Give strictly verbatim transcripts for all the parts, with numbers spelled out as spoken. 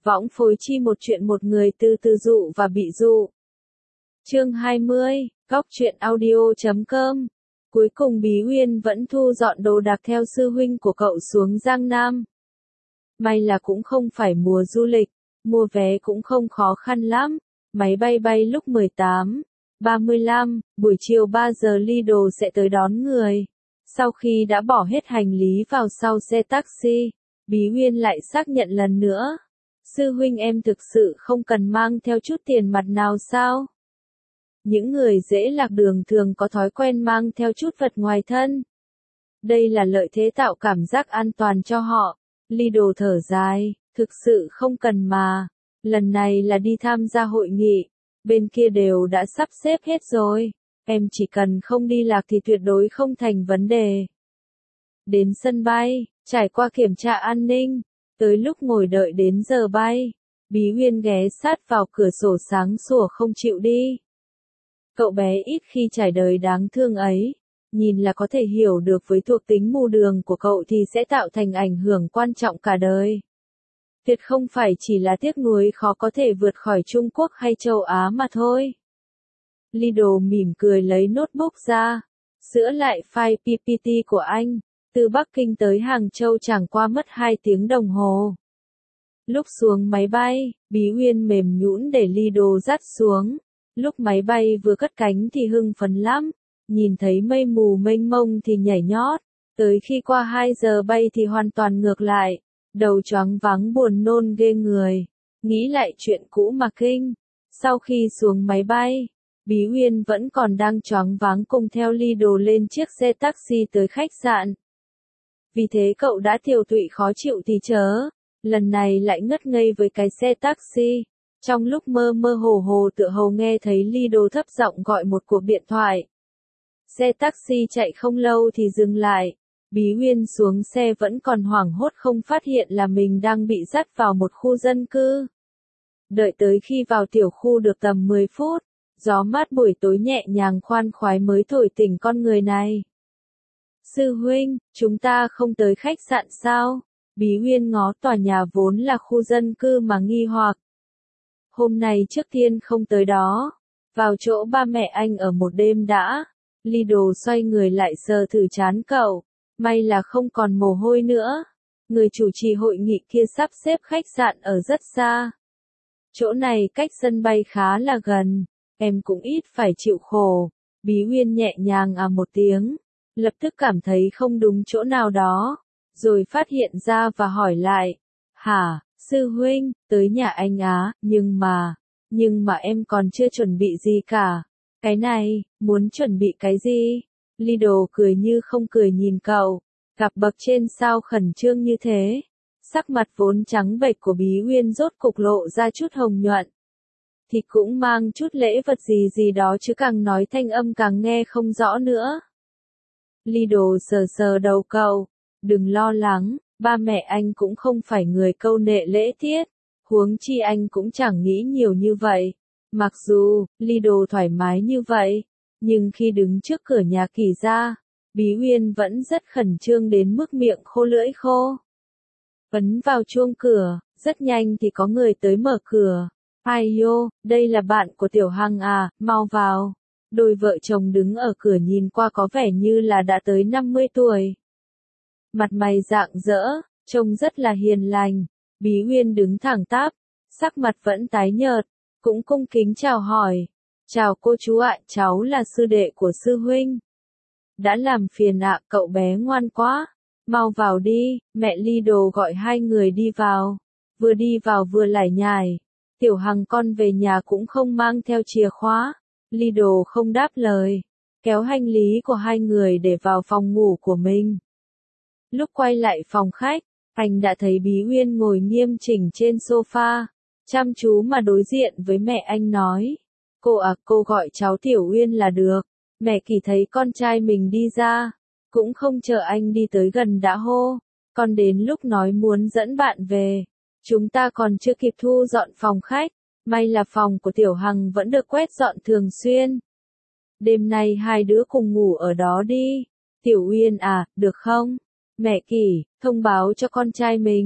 Võng phối chi một chuyện một người từ từ dụ và bị dụ. Chương hai mươi, góc truyện audio chấm com. Cuối cùng Bí Uyên vẫn thu dọn đồ đạc theo sư huynh của cậu xuống Giang Nam. May là cũng không phải mùa du lịch, mua vé cũng không khó khăn lắm. Máy bay bay lúc mười tám, ba mươi lăm, buổi chiều ba giờ Lido sẽ tới đón người. Sau khi đã bỏ hết hành lý vào sau xe taxi, Bí Uyên lại xác nhận lần nữa. Sư huynh em thực sự không cần mang theo chút tiền mặt nào sao? Những người dễ lạc đường thường có thói quen mang theo chút vật ngoài thân. Đây là lợi thế tạo cảm giác an toàn cho họ. Lido thở dài, thực sự không cần mà. Lần này là đi tham gia hội nghị, bên kia đều đã sắp xếp hết rồi. Em chỉ cần không đi lạc thì tuyệt đối không thành vấn đề. Đến sân bay, trải qua kiểm tra an ninh, tới lúc ngồi đợi đến giờ bay, Bí Uyên ghé sát vào cửa sổ sáng sủa không chịu đi. Cậu bé ít khi trải đời đáng thương ấy, nhìn là có thể hiểu được với thuộc tính mù đường của cậu thì sẽ tạo thành ảnh hưởng quan trọng cả đời. Tuyệt không phải chỉ là tiếc nuối khó có thể vượt khỏi Trung Quốc hay châu Á mà thôi. Lido mỉm cười lấy notebook ra, sửa lại file pê pê tê của anh. Từ Bắc Kinh tới Hàng Châu chẳng qua mất hai tiếng đồng hồ. Lúc xuống máy bay, Bí Uyên mềm nhũn để Lido dắt xuống. Lúc máy bay vừa cất cánh thì hưng phấn lắm, nhìn thấy mây mù mênh mông thì nhảy nhót. Tới khi qua hai giờ bay thì hoàn toàn ngược lại, đầu choáng váng buồn nôn ghê người. Nghĩ lại chuyện cũ mà kinh. Sau khi xuống máy bay, Bí Uyên vẫn còn đang choáng váng cùng theo Lido lên chiếc xe taxi tới khách sạn. Vì thế cậu đã tiều tụy khó chịu thì chớ, lần này lại ngất ngây với cái xe taxi. Trong lúc mơ mơ hồ hồ tựa hồ nghe thấy Lido thấp giọng gọi một cuộc điện thoại. Xe taxi chạy không lâu thì dừng lại. Bí Uyên xuống xe vẫn còn hoảng hốt không phát hiện là mình đang bị dắt vào một khu dân cư. Đợi tới khi vào tiểu khu được tầm mười phút, gió mát buổi tối nhẹ nhàng khoan khoái mới thổi tỉnh con người này. Sư huynh, chúng ta không tới khách sạn sao? Bí Uyên ngó tòa nhà vốn là khu dân cư mà nghi hoặc. Hôm nay trước tiên không tới đó. Vào chỗ ba mẹ anh ở một đêm đã. Lido xoay người lại sờ thử trán cậu. May là không còn mồ hôi nữa. Người chủ trì hội nghị kia sắp xếp khách sạn ở rất xa. Chỗ này cách sân bay khá là gần. Em cũng ít phải chịu khổ. Bí Uyên nhẹ nhàng à một tiếng. Lập tức cảm thấy không đúng chỗ nào đó, rồi phát hiện ra và hỏi lại. Hả, sư huynh, tới nhà anh á, nhưng mà, nhưng mà em còn chưa chuẩn bị gì cả. Cái này, muốn chuẩn bị cái gì? Lido cười như không cười nhìn cậu, cặp bậc trên sao khẩn trương như thế. Sắc mặt vốn trắng bệch của Bí Uyên rốt cục lộ ra chút hồng nhuận. Thì cũng mang chút lễ vật gì gì đó chứ càng nói thanh âm càng nghe không rõ nữa. Lido sờ sờ đầu cậu, đừng lo lắng, ba mẹ anh cũng không phải người câu nệ lễ tiết, huống chi anh cũng chẳng nghĩ nhiều như vậy. Mặc dù, Lido thoải mái như vậy, nhưng khi đứng trước cửa nhà Kỳ gia, Bí Uyên vẫn rất khẩn trương đến mức miệng khô lưỡi khô. Ấn vào chuông cửa, rất nhanh thì có người tới mở cửa. Ai yo, đây là bạn của Tiểu Hằng à, mau vào. Đôi vợ chồng đứng ở cửa nhìn qua có vẻ như là đã tới năm mươi tuổi. Mặt mày rạng rỡ, trông rất là hiền lành. Bí Uyên đứng thẳng tắp, sắc mặt vẫn tái nhợt, cũng cung kính chào hỏi. Chào cô chú ạ, cháu là sư đệ của sư huynh. Đã làm phiền ạ, cậu bé ngoan quá. Mau vào đi, mẹ Lido gọi hai người đi vào. Vừa đi vào vừa lải nhải. Tiểu Hằng con về nhà cũng không mang theo chìa khóa. Lido không đáp lời, kéo hành lý của hai người để vào phòng ngủ của mình. Lúc quay lại phòng khách, anh đã thấy Bí Uyên ngồi nghiêm chỉnh trên sofa, chăm chú mà đối diện với mẹ anh nói. Cô à, cô gọi cháu Tiểu Uyên là được. Mẹ Kỳ thấy con trai mình đi ra, cũng không chờ anh đi tới gần đã hô. Con đến lúc nói muốn dẫn bạn về. Chúng ta còn chưa kịp thu dọn phòng khách. May là phòng của Tiểu Hằng vẫn được quét dọn thường xuyên. Đêm nay hai đứa cùng ngủ ở đó đi. Tiểu Uyên à, được không? Mẹ Kỳ, thông báo cho con trai mình.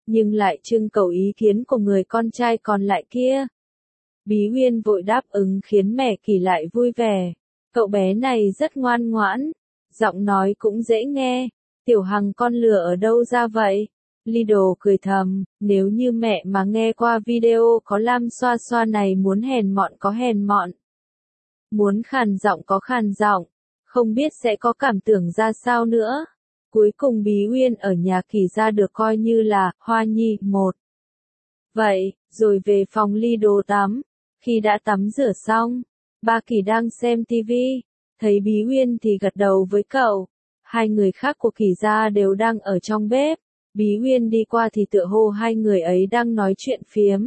nhưng lại trưng cầu ý kiến của người con trai còn lại kia. Bí Uyên vội đáp ứng khiến mẹ Kỳ lại vui vẻ. Cậu bé này rất ngoan ngoãn, giọng nói cũng dễ nghe. Tiểu Hằng con lừa ở đâu ra vậy? Lido cười thầm, nếu như mẹ mà nghe qua video có Lam xoa xoa này muốn hèn mọn có hèn mọn. Muốn khàn giọng có khàn giọng, không biết sẽ có cảm tưởng ra sao nữa. Cuối cùng Bí Uyên ở nhà Kỳ ra được coi như là Hoa Nhi một. Vậy, rồi về phòng Lido tắm. Khi đã tắm rửa xong, ba Kỳ đang xem tivi, thấy Bí Uyên thì gật đầu với cậu. Hai người khác của Kỳ gia đều đang ở trong bếp. Bí Uyên đi qua thì tựa hồ hai người ấy đang nói chuyện phiếm.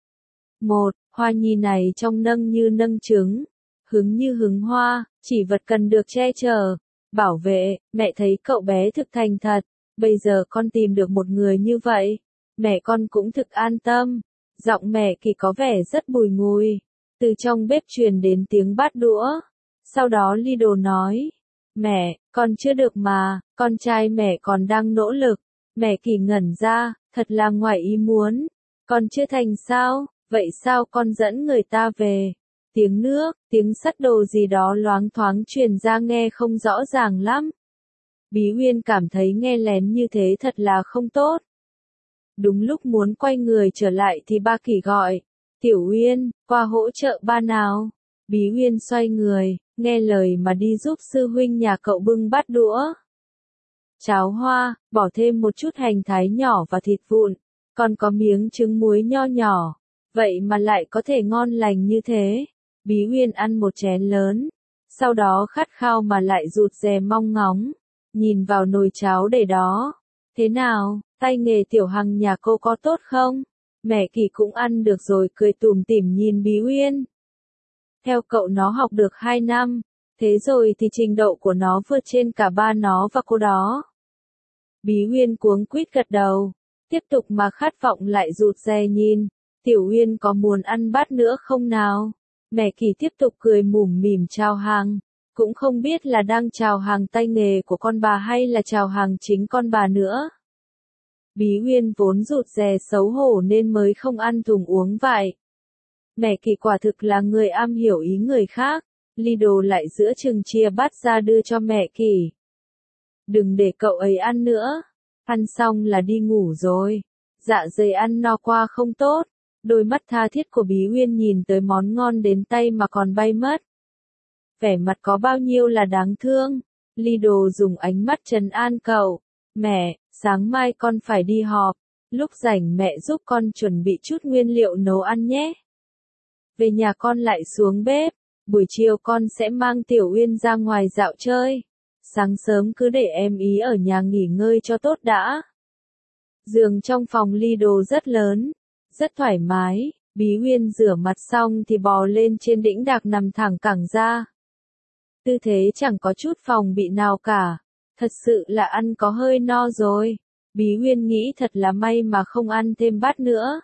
Một, Hoa Nhi này trông nâng như nâng trứng, hứng như hứng hoa, chỉ vật cần được che chở, bảo vệ. Mẹ thấy cậu bé thực thành thật, bây giờ con tìm được một người như vậy, mẹ con cũng thực an tâm. Giọng mẹ Kỳ có vẻ rất bùi ngùi. Từ trong bếp truyền đến tiếng bát đũa. Sau đó Lido nói, mẹ, con chưa được mà, con trai mẹ còn đang nỗ lực. Mẹ Kỳ ngẩn ra, thật là ngoài ý muốn. Con chưa thành sao, vậy sao con dẫn người ta về? Tiếng nước, tiếng sắt đồ gì đó loáng thoáng truyền ra nghe không rõ ràng lắm. Bí Uyên cảm thấy nghe lén như thế thật là không tốt. Đúng lúc muốn quay người trở lại thì ba Kỳ gọi, Tiểu Uyên, qua hỗ trợ ba nào. Bí Uyên xoay người, nghe lời mà đi giúp sư huynh nhà cậu bưng bát đũa. Cháo hoa, bỏ thêm một chút hành thái nhỏ và thịt vụn, còn có miếng trứng muối nho nhỏ, vậy mà lại có thể ngon lành như thế. Bí Uyên ăn một chén lớn, sau đó khát khao mà lại rụt rè mong ngóng, nhìn vào nồi cháo để đó. Thế nào, tay nghề Tiểu Hằng nhà cô có tốt không? Mẹ Kỳ cũng ăn được rồi cười tủm tỉm nhìn Bí Uyên. Theo cậu nó học được hai năm, thế rồi thì trình độ của nó vượt trên cả ba nó và cô đó. Bí Uyên cuống quýt gật đầu, tiếp tục mà khát vọng lại rụt rè nhìn, Tiểu Uyên có muốn ăn bát nữa không nào? Mẹ Kỳ tiếp tục cười mủm mỉm chào hàng, cũng không biết là đang chào hàng tay nghề của con bà hay là chào hàng chính con bà nữa. Bí Uyên vốn rụt rè xấu hổ nên mới không ăn thùng uống vải. Mẹ Kỳ quả thực là người am hiểu ý người khác. Lido lại giữa chừng chia bát ra đưa cho mẹ Kỳ. Đừng để cậu ấy ăn nữa. Ăn xong là đi ngủ rồi. Dạ dày ăn no qua không tốt. Đôi mắt tha thiết của Bí Uyên nhìn tới món ngon đến tay mà còn bay mất. Vẻ mặt có bao nhiêu là đáng thương. Lido dùng ánh mắt trấn an cậu. Mẹ, sáng mai con phải đi họp. Lúc rảnh mẹ giúp con chuẩn bị chút nguyên liệu nấu ăn nhé. Về nhà con lại xuống bếp. Buổi chiều con sẽ mang Tiểu Uyên ra ngoài dạo chơi. Sáng sớm cứ để em ý ở nhà nghỉ ngơi cho tốt đã. Giường trong phòng Lido rất lớn, rất thoải mái. Bí Uyên rửa mặt xong thì bò lên trên đĩnh đạc nằm thẳng cẳng ra. Tư thế chẳng có chút phòng bị nào cả. Thật sự là ăn có hơi no rồi. Bí Uyên nghĩ thật là may mà không ăn thêm bát nữa.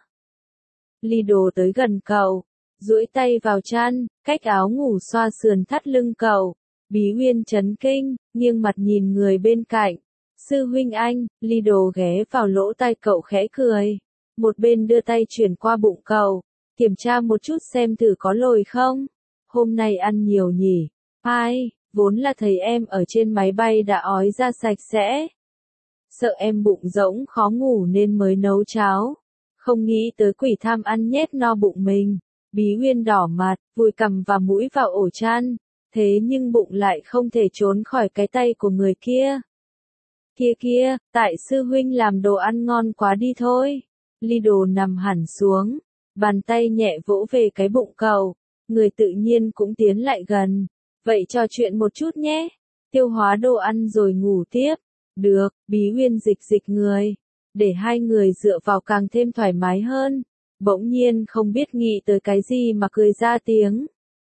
Lido tới gần cậu, duỗi tay vào chăn, cách áo ngủ xoa sườn thắt lưng cậu. Bí Uyên chấn kinh, nghiêng mặt nhìn người bên cạnh. Sư huynh anh, Lido ghé vào lỗ tai cậu khẽ cười. Một bên đưa tay chuyển qua bụng cậu, kiểm tra một chút xem thử có lồi không. Hôm nay ăn nhiều nhỉ? Ai, vốn là thấy em ở trên máy bay đã ói ra sạch sẽ. Sợ em bụng rỗng khó ngủ nên mới nấu cháo. Không nghĩ tới quỷ tham ăn nhét no bụng mình. Bí Uyên đỏ mặt, vùi cằm và mũi vào ổ chăn. Thế nhưng bụng lại không thể trốn khỏi cái tay của người kia. Kia kia, tại sư huynh làm đồ ăn ngon quá đi thôi. Lido nằm hẳn xuống, bàn tay nhẹ vỗ về cái bụng cậu. Người tự nhiên cũng tiến lại gần. Vậy trò chuyện một chút nhé. Tiêu hóa đồ ăn rồi ngủ tiếp. Được, Bí Uyên dịch dịch người. Để hai người dựa vào càng thêm thoải mái hơn. Bỗng nhiên không biết nghĩ tới cái gì mà cười ra tiếng.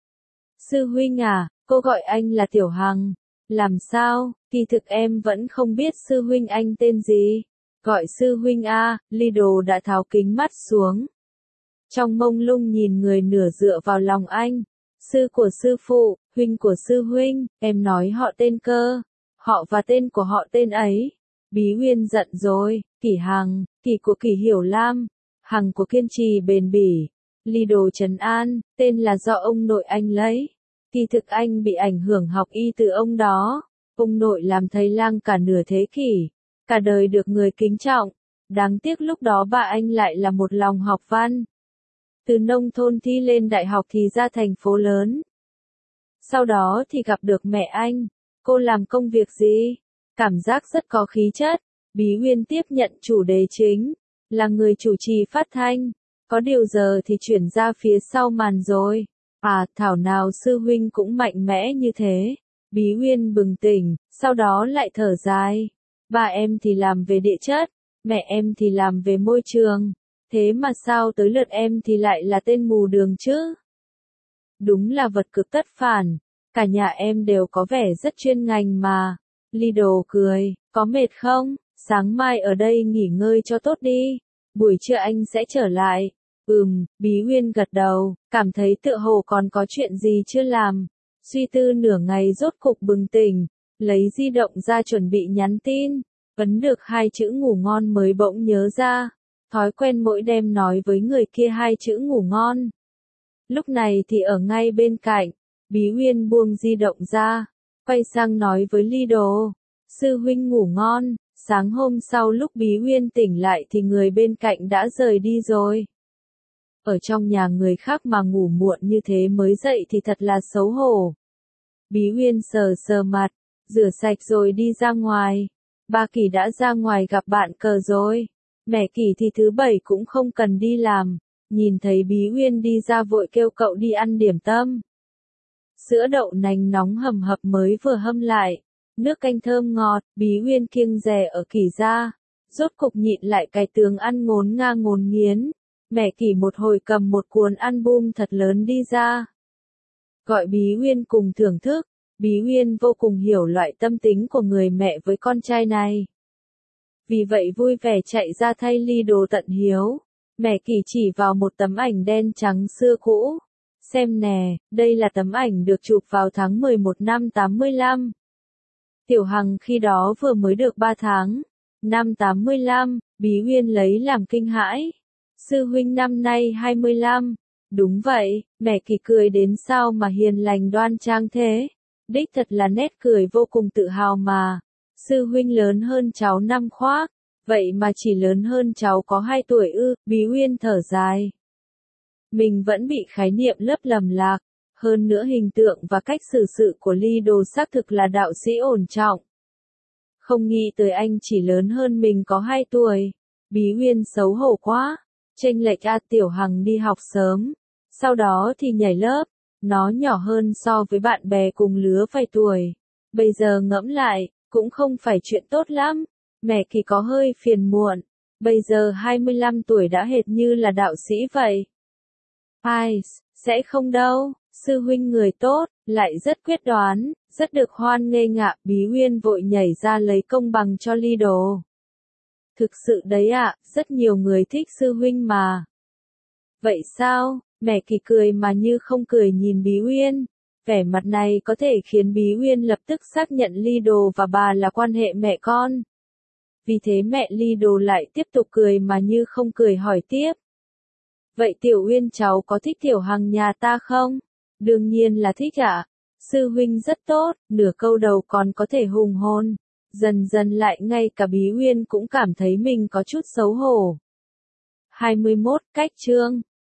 Sư huynh à, cô gọi anh là Tiểu Hằng. Làm sao, kỳ thực em vẫn không biết sư huynh anh tên gì. Gọi sư huynh a, Lido đã tháo kính mắt xuống. Trong mông lung nhìn người nửa dựa vào lòng anh. Sư của sư phụ, huynh của sư huynh, em nói họ tên cơ. Họ và tên của họ tên ấy. Bí Uyên giận rồi, Kỷ Hằng, Kỷ của Kỷ Hiểu Lam, Hằng của kiên trì bền bỉ, Ly Đồ trấn an, tên là do ông nội anh lấy. Kỳ thực anh bị ảnh hưởng học y từ ông đó. Ông nội làm thầy lang cả nửa thế kỷ, cả đời được người kính trọng. Đáng tiếc lúc đó bà anh lại là một lòng học văn. Từ nông thôn thi lên đại học thì ra thành phố lớn. Sau đó thì gặp được mẹ anh. Cô làm công việc gì? Cảm giác rất có khí chất. Bí Uyên tiếp nhận chủ đề chính, là người chủ trì phát thanh. Có điều giờ thì chuyển ra phía sau màn rồi. À, thảo nào sư huynh cũng mạnh mẽ như thế. Bí Uyên bừng tỉnh, sau đó lại thở dài. Ba em thì làm về địa chất, mẹ em thì làm về môi trường. Thế mà sao tới lượt em thì lại là tên mù đường chứ? Đúng là vật cực tất phản. Cả nhà em đều có vẻ rất chuyên ngành mà. Ly Đồ cười, có mệt không? Sáng mai ở đây nghỉ ngơi cho tốt đi. Buổi trưa anh sẽ trở lại. Ừm, Bí Uyên gật đầu, cảm thấy tựa hồ còn có chuyện gì chưa làm. Suy tư nửa ngày rốt cục bừng tỉnh, lấy di động ra chuẩn bị nhắn tin. Ấn được hai chữ ngủ ngon mới bỗng nhớ ra. Thói quen mỗi đêm nói với người kia hai chữ ngủ ngon. Lúc này thì ở ngay bên cạnh, Bí Uyên buông di động ra, quay sang nói với Ly Đồ. Sư huynh ngủ ngon. Sáng hôm sau lúc Bí Uyên tỉnh lại thì người bên cạnh đã rời đi rồi. Ở trong nhà người khác mà ngủ muộn như thế mới dậy thì thật là xấu hổ. Bí Uyên sờ sờ mặt, rửa sạch rồi đi ra ngoài. Ba Kỳ đã ra ngoài gặp bạn cờ rồi. Mẹ Kỳ thì thứ bảy cũng không cần đi làm. Nhìn thấy Bí Uyên đi ra vội kêu cậu đi ăn điểm tâm. Sữa đậu nành nóng hầm hập mới vừa hâm lại. Nước canh thơm ngọt, Bí Uyên kiêng dè ở Kỳ ra. Rốt cục nhịn lại cái tướng ăn ngốn ngang ngốn nghiến. Mẹ Kỳ một hồi cầm một cuốn album thật lớn đi ra. Gọi Bí Uyên cùng thưởng thức. Bí Uyên vô cùng hiểu loại tâm tính của người mẹ với con trai này. Vì vậy vui vẻ chạy ra thay Ly Đồ tận hiếu. Mẹ Kỳ chỉ vào một tấm ảnh đen trắng xưa cũ. Xem nè, đây là tấm ảnh được chụp vào tháng mười một năm tám mươi lăm. Tiểu Hằng khi đó vừa mới được ba tháng. Năm tám mươi lăm, Bí Uyên lấy làm kinh hãi. Sư huynh năm nay hai mươi lăm. Đúng vậy, mẹ Kỳ cười đến sao mà hiền lành đoan trang thế. Đích thật là nét cười vô cùng tự hào mà. Sư huynh lớn hơn cháu năm khoác. Vậy mà chỉ lớn hơn cháu có hai tuổi ư, Bí Uyên thở dài. Mình vẫn bị khái niệm lấp lầm lạc. Hơn nữa hình tượng và cách xử sự của Ly Đồ xác thực là đạo sĩ ổn trọng. Không nghĩ tới anh chỉ lớn hơn mình có hai tuổi. Bí Uyên xấu hổ quá. Chênh lệch A Tiểu Hằng đi học sớm. Sau đó thì nhảy lớp. Nó nhỏ hơn so với bạn bè cùng lứa vài tuổi. Bây giờ ngẫm lại, cũng không phải chuyện tốt lắm. Mẹ Kỳ có hơi phiền muộn. Bây giờ hai mươi lăm tuổi đã hệt như là đạo sĩ vậy. Ai, sẽ không đâu. Sư huynh người tốt, lại rất quyết đoán, rất được hoan nghênh ạ. Bí Uyên vội nhảy ra lấy công bằng cho Ly Đồ. Thực sự đấy ạ, rất nhiều người thích sư huynh mà. Vậy sao? Mẹ Kỳ cười mà như không cười nhìn Bí Uyên. Vẻ mặt này có thể khiến Bí Uyên lập tức xác nhận Ly Đồ và bà là quan hệ mẹ con. Vì thế mẹ Ly Đồ lại tiếp tục cười mà như không cười hỏi tiếp. Vậy Tiểu Uyên cháu có thích Tiểu Hằng nhà ta không? Đương nhiên là thích ạ. Sư huynh rất tốt, nửa câu đầu còn có thể hùng hồn. Dần dần lại ngay cả Bí Uyên cũng cảm thấy mình có chút xấu hổ. hai mươi mốt cách chương